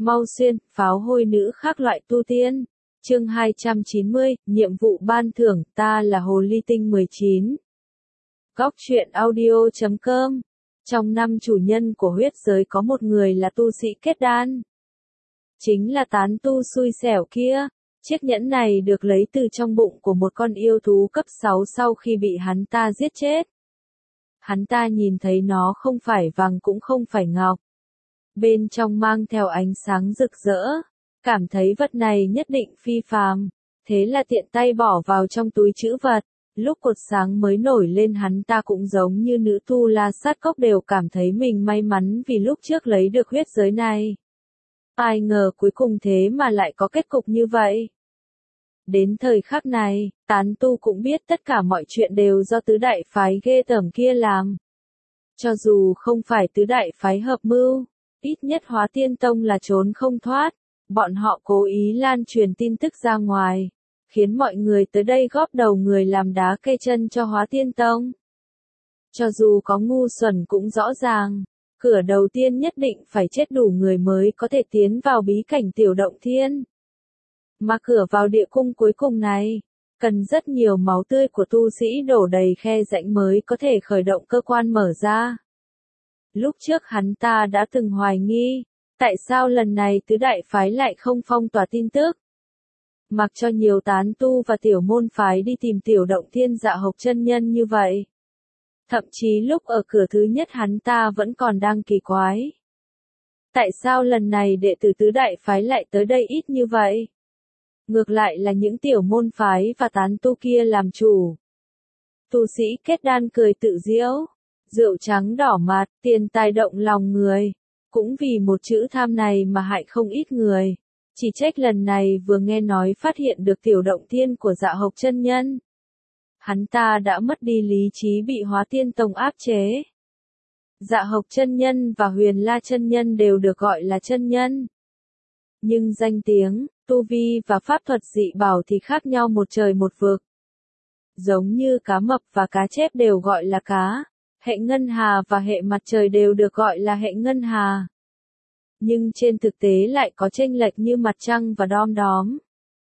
Mau xuyên, pháo hôi nữ khác loại tu tiên. Chương 290, nhiệm vụ ban thưởng, ta là Hồ Ly Tinh 19. Góc truyện audio.com. Trong 5 chủ nhân của huyết giới có một người là tu sĩ kết đan. Chính là tán tu xui xẻo kia. Chiếc nhẫn này được lấy từ trong bụng của một con yêu thú cấp 6 sau khi bị hắn ta giết chết. Hắn ta nhìn thấy nó không phải vàng cũng không phải ngọc. Bên trong mang theo ánh sáng rực rỡ. Cảm thấy vật này nhất định phi phàm. Thế là tiện tay bỏ vào trong túi trữ vật. Lúc cột sáng mới nổi lên hắn ta cũng giống như nữ tu La Sát Cốc đều cảm thấy mình may mắn vì lúc trước lấy được huyết giới này. Ai ngờ cuối cùng thế mà lại có kết cục như vậy. Đến thời khắc này, tán tu cũng biết tất cả mọi chuyện đều do tứ đại phái ghê tởm kia làm. Cho dù không phải tứ đại phái hợp mưu, ít nhất Hóa Tiên Tông là trốn không thoát. Bọn họ cố ý lan truyền tin tức ra ngoài, khiến mọi người tới đây góp đầu người làm đá cây chân cho Hóa Tiên Tông. Cho dù có ngu xuẩn cũng rõ ràng, cửa đầu tiên nhất định phải chết đủ người mới có thể tiến vào bí cảnh Tiểu Động Thiên. Mà cửa vào địa cung cuối cùng này, cần rất nhiều máu tươi của tu sĩ đổ đầy khe rãnh mới có thể khởi động cơ quan mở ra. Lúc trước hắn ta đã từng hoài nghi, tại sao lần này tứ đại phái lại không phong tỏa tin tức? Mặc cho nhiều tán tu và tiểu môn phái đi tìm Tiểu Động Thiên Dạ Hộc chân nhân như vậy. Thậm chí lúc ở cửa thứ nhất hắn ta vẫn còn đang kỳ quái. Tại sao lần này đệ tử tứ đại phái lại tới đây ít như vậy? Ngược lại là những tiểu môn phái và tán tu kia làm chủ. Tu sĩ kết đan cười tự giễu, rượu trắng đỏ mặt, tiền tài động lòng người. Cũng vì một chữ tham này mà hại không ít người. Chỉ trách lần này vừa nghe nói phát hiện được Tiểu Động Thiên của Dạ Hộc chân nhân. Hắn ta đã mất đi lý trí bị Hóa Tiên Tông áp chế. Dạ Hộc chân nhân và Huyền La chân nhân đều được gọi là chân nhân. Nhưng danh tiếng, tu vi và pháp thuật dị bảo thì khác nhau một trời một vực. Giống như cá mập và cá chép đều gọi là cá. Hệ ngân hà và hệ mặt trời đều được gọi là hệ ngân hà. Nhưng trên thực tế lại có chênh lệch như mặt trăng và đom đóm.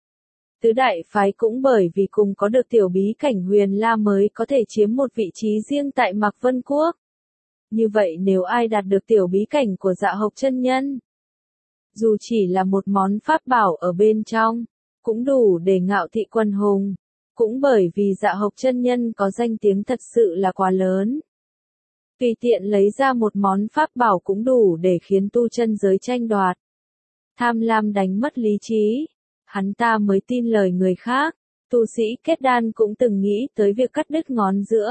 Tứ đại phái cũng bởi vì cùng có được tiểu bí cảnh Huyền La mới có thể chiếm một vị trí riêng tại Mạc Vân Quốc. Như vậy nếu ai đạt được tiểu bí cảnh của Dạ Hộc chân nhân, dù chỉ là một món pháp bảo ở bên trong, cũng đủ để ngạo thị quần hùng. Cũng bởi vì Dạ Hộc chân nhân có danh tiếng thật sự là quá lớn. Tùy tiện lấy ra một món pháp bảo cũng đủ để khiến tu chân giới tranh đoạt. Tham lam đánh mất lý trí, hắn ta mới tin lời người khác. Tu sĩ kết đan cũng từng nghĩ tới việc cắt đứt ngón giữa.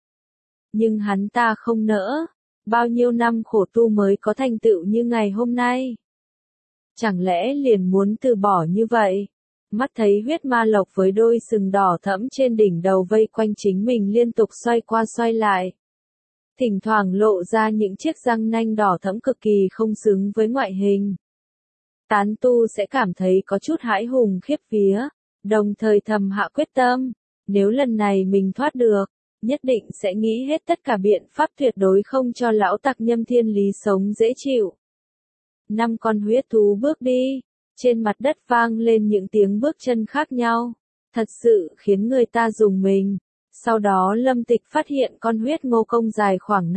Nhưng hắn ta không nỡ, bao nhiêu năm khổ tu mới có thành tựu như ngày hôm nay. Chẳng lẽ liền muốn từ bỏ như vậy? Mắt thấy huyết ma lộc với đôi sừng đỏ thẫm trên đỉnh đầu vây quanh chính mình liên tục xoay qua xoay lại. Thỉnh thoảng lộ ra những chiếc răng nanh đỏ thẫm cực kỳ không xứng với ngoại hình. Tán tu sẽ cảm thấy có chút hãi hùng khiếp vía, đồng thời thầm hạ quyết tâm, nếu lần này mình thoát được, nhất định sẽ nghĩ hết tất cả biện pháp tuyệt đối không cho lão tặc Nhâm Thiên Lý sống dễ chịu. 5 con huyết thú bước đi, trên mặt đất vang lên những tiếng bước chân khác nhau, thật sự khiến người ta rùng mình. Sau đó Lâm Tịch phát hiện con huyết ngô công dài khoảng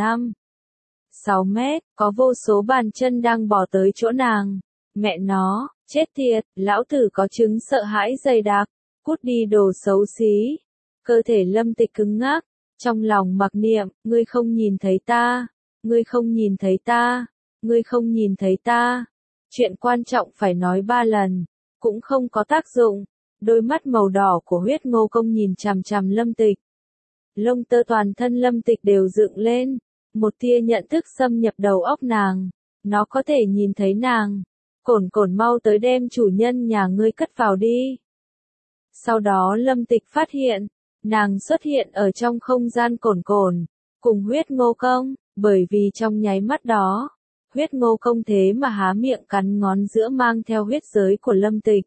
6 mét, có vô số bàn chân đang bò tới chỗ nàng. Mẹ nó, chết thiệt, lão tử có chứng sợ hãi dày đặc, cút đi đồ xấu xí. Cơ thể Lâm Tịch cứng ngắc, trong lòng mặc niệm, ngươi không nhìn thấy ta, ngươi không nhìn thấy ta, ngươi không nhìn thấy ta. Chuyện quan trọng phải nói 3 lần, cũng không có tác dụng. Đôi mắt màu đỏ của huyết ngô công nhìn chằm chằm Lâm Tịch. Lông tơ toàn thân Lâm Tịch đều dựng lên, một tia nhận thức xâm nhập đầu óc nàng, nó có thể nhìn thấy nàng. Cổn cổn mau tới đem chủ nhân nhà ngươi cất vào đi. Sau đó Lâm Tịch phát hiện, nàng xuất hiện ở trong không gian cổn cổn, cùng huyết ngô công, bởi vì trong nháy mắt đó, huyết ngô công thế mà há miệng cắn ngón giữa mang theo huyết giới của Lâm Tịch.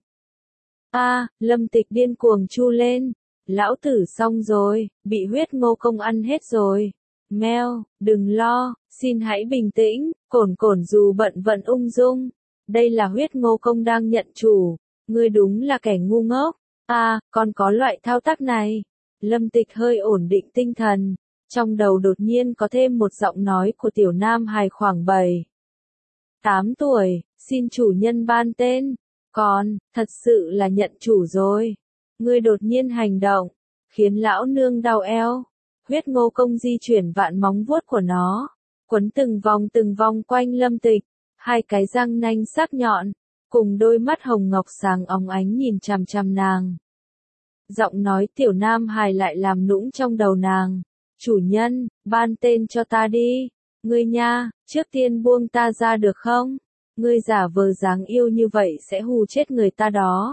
Lâm Tịch điên cuồng chu lên. Lão tử xong rồi, bị huyết ngô công ăn hết rồi. Mèo, đừng lo, xin hãy bình tĩnh, cổn cổn dù bận vận ung dung, đây là huyết ngô công đang nhận chủ, ngươi đúng là kẻ ngu ngốc. Còn có loại thao tác này. Lâm Tịch hơi ổn định tinh thần, trong đầu đột nhiên có thêm một giọng nói của tiểu nam hài khoảng 7, 8 tuổi, xin chủ nhân ban tên. Còn, thật sự là nhận chủ rồi. Ngươi đột nhiên hành động, khiến lão nương đau eo. Huyết ngô công di chuyển vạn móng vuốt của nó, quấn từng vòng quanh Lâm Tịch, hai cái răng nanh sắc nhọn, cùng đôi mắt hồng ngọc sáng óng ánh nhìn chằm chằm nàng. Giọng nói tiểu nam hài lại làm nũng trong đầu nàng. Chủ nhân, ban tên cho ta đi. Ngươi nha, trước tiên buông ta ra được không? Ngươi giả vờ dáng yêu như vậy sẽ hù chết người ta đó.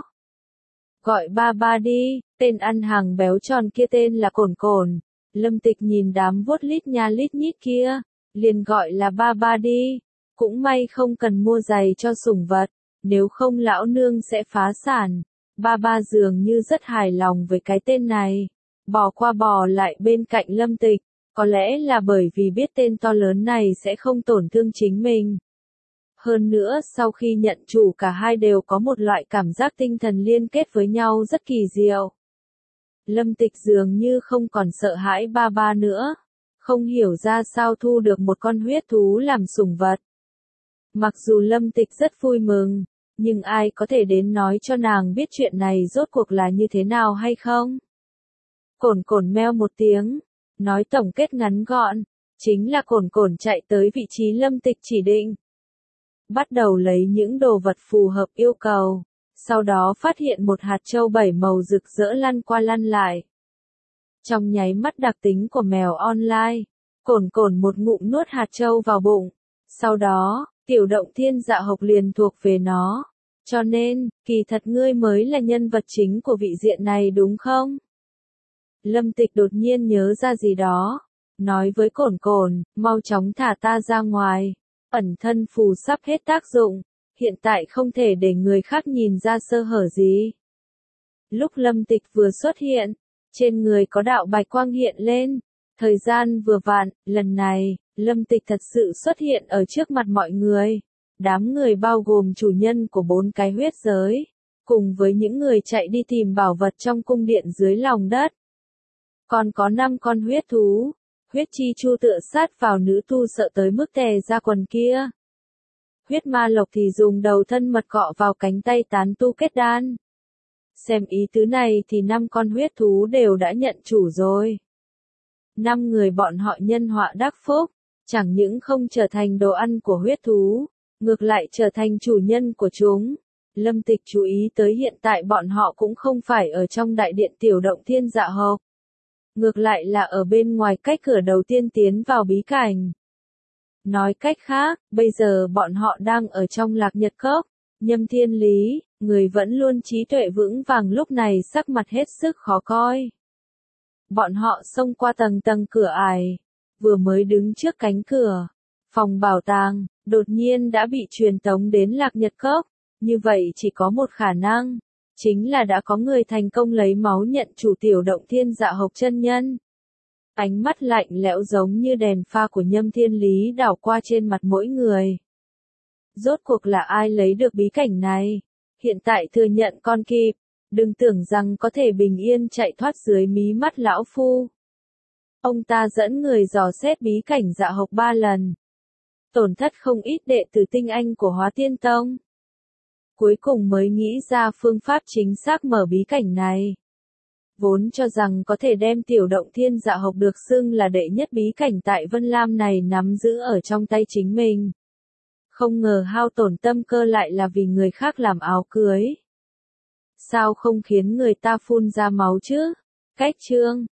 Gọi ba ba đi, tên ăn hàng béo tròn kia tên là Cổn Cổn. Lâm Tịch nhìn đám vuốt lít nha lít nhít kia, liền gọi là ba ba đi. Cũng may không cần mua giày cho sủng vật, nếu không lão nương sẽ phá sản. Ba ba dường như rất hài lòng với cái tên này, bò qua bò lại bên cạnh Lâm Tịch, có lẽ là bởi vì biết tên to lớn này sẽ không tổn thương chính mình. Hơn nữa sau khi nhận chủ cả hai đều có một loại cảm giác tinh thần liên kết với nhau rất kỳ diệu. Lâm Tịch dường như không còn sợ hãi ba ba nữa, không hiểu ra sao thu được một con huyết thú làm sủng vật. Mặc dù Lâm Tịch rất vui mừng, nhưng ai có thể đến nói cho nàng biết chuyện này rốt cuộc là như thế nào hay không? Cổn Cổn meo một tiếng, nói tổng kết ngắn gọn, chính là Cổn Cổn chạy tới vị trí Lâm Tịch chỉ định. Bắt đầu lấy những đồ vật phù hợp yêu cầu, sau đó phát hiện một hạt châu 7 màu rực rỡ lăn qua lăn lại. Trong nháy mắt đặc tính của mèo online, Cổn Cổn một ngụm nuốt hạt châu vào bụng, sau đó, tiểu động thiên dạ hộc liền thuộc về nó. Cho nên, kỳ thật ngươi mới là nhân vật chính của vị diện này đúng không? Lâm Tịch đột nhiên nhớ ra gì đó, nói với Cổn Cổn, mau chóng thả ta ra ngoài. Ẩn thân phù sắp hết tác dụng, hiện tại không thể để người khác nhìn ra sơ hở gì. Lúc Lâm Tịch vừa xuất hiện, trên người có đạo bạch quang hiện lên, thời gian vừa vặn, lần này, Lâm Tịch thật sự xuất hiện ở trước mặt mọi người. Đám người bao gồm chủ nhân của 4 cái huyết giới, cùng với những người chạy đi tìm bảo vật trong cung điện dưới lòng đất. Còn có 5 con huyết thú, huyết chi chu tựa sát vào nữ tu sợ tới mức tè ra quần kia. Huyết ma lộc thì dùng đầu thân mật cọ vào cánh tay tán tu kết đan. Xem ý tứ này thì 5 con huyết thú đều đã nhận chủ rồi. 5 người bọn họ nhân họa đắc phúc, chẳng những không trở thành đồ ăn của huyết thú, ngược lại trở thành chủ nhân của chúng. Lâm Tịch chú ý tới hiện tại bọn họ cũng không phải ở trong đại điện tiểu động thiên dạ hộc. Ngược lại là ở bên ngoài cách cửa đầu tiên tiến vào bí cảnh. Nói cách khác, bây giờ bọn họ đang ở trong Lạc Nhật Cốc. Nhâm Thiên Lý, người vẫn luôn trí tuệ vững vàng lúc này sắc mặt hết sức khó coi. Bọn họ xông qua tầng cửa ải, vừa mới đứng trước cánh cửa phòng bảo tàng, đột nhiên đã bị truyền tống đến Lạc Nhật Cốc. Như vậy chỉ có một khả năng, chính là đã có người thành công lấy máu nhận chủ tiểu động thiên dạ hộc chân nhân. Ánh mắt lạnh lẽo giống như đèn pha của Nhâm Thiên Lý đảo qua trên mặt mỗi người. Rốt cuộc là ai lấy được bí cảnh này? Hiện tại thừa nhận con kịp, đừng tưởng rằng có thể bình yên chạy thoát dưới mí mắt lão phu. Ông ta dẫn người dò xét bí cảnh dạ hộc 3 lần. Tổn thất không ít đệ tử tinh anh của Hóa Tiên Tông. Cuối cùng mới nghĩ ra phương pháp chính xác mở bí cảnh này. Vốn cho rằng có thể đem tiểu động thiên dạ hộc được xưng là đệ nhất bí cảnh tại Vân Lam này nắm giữ ở trong tay chính mình. Không ngờ hao tổn tâm cơ lại là vì người khác làm áo cưới. Sao không khiến người ta phun ra máu chứ? Cách chương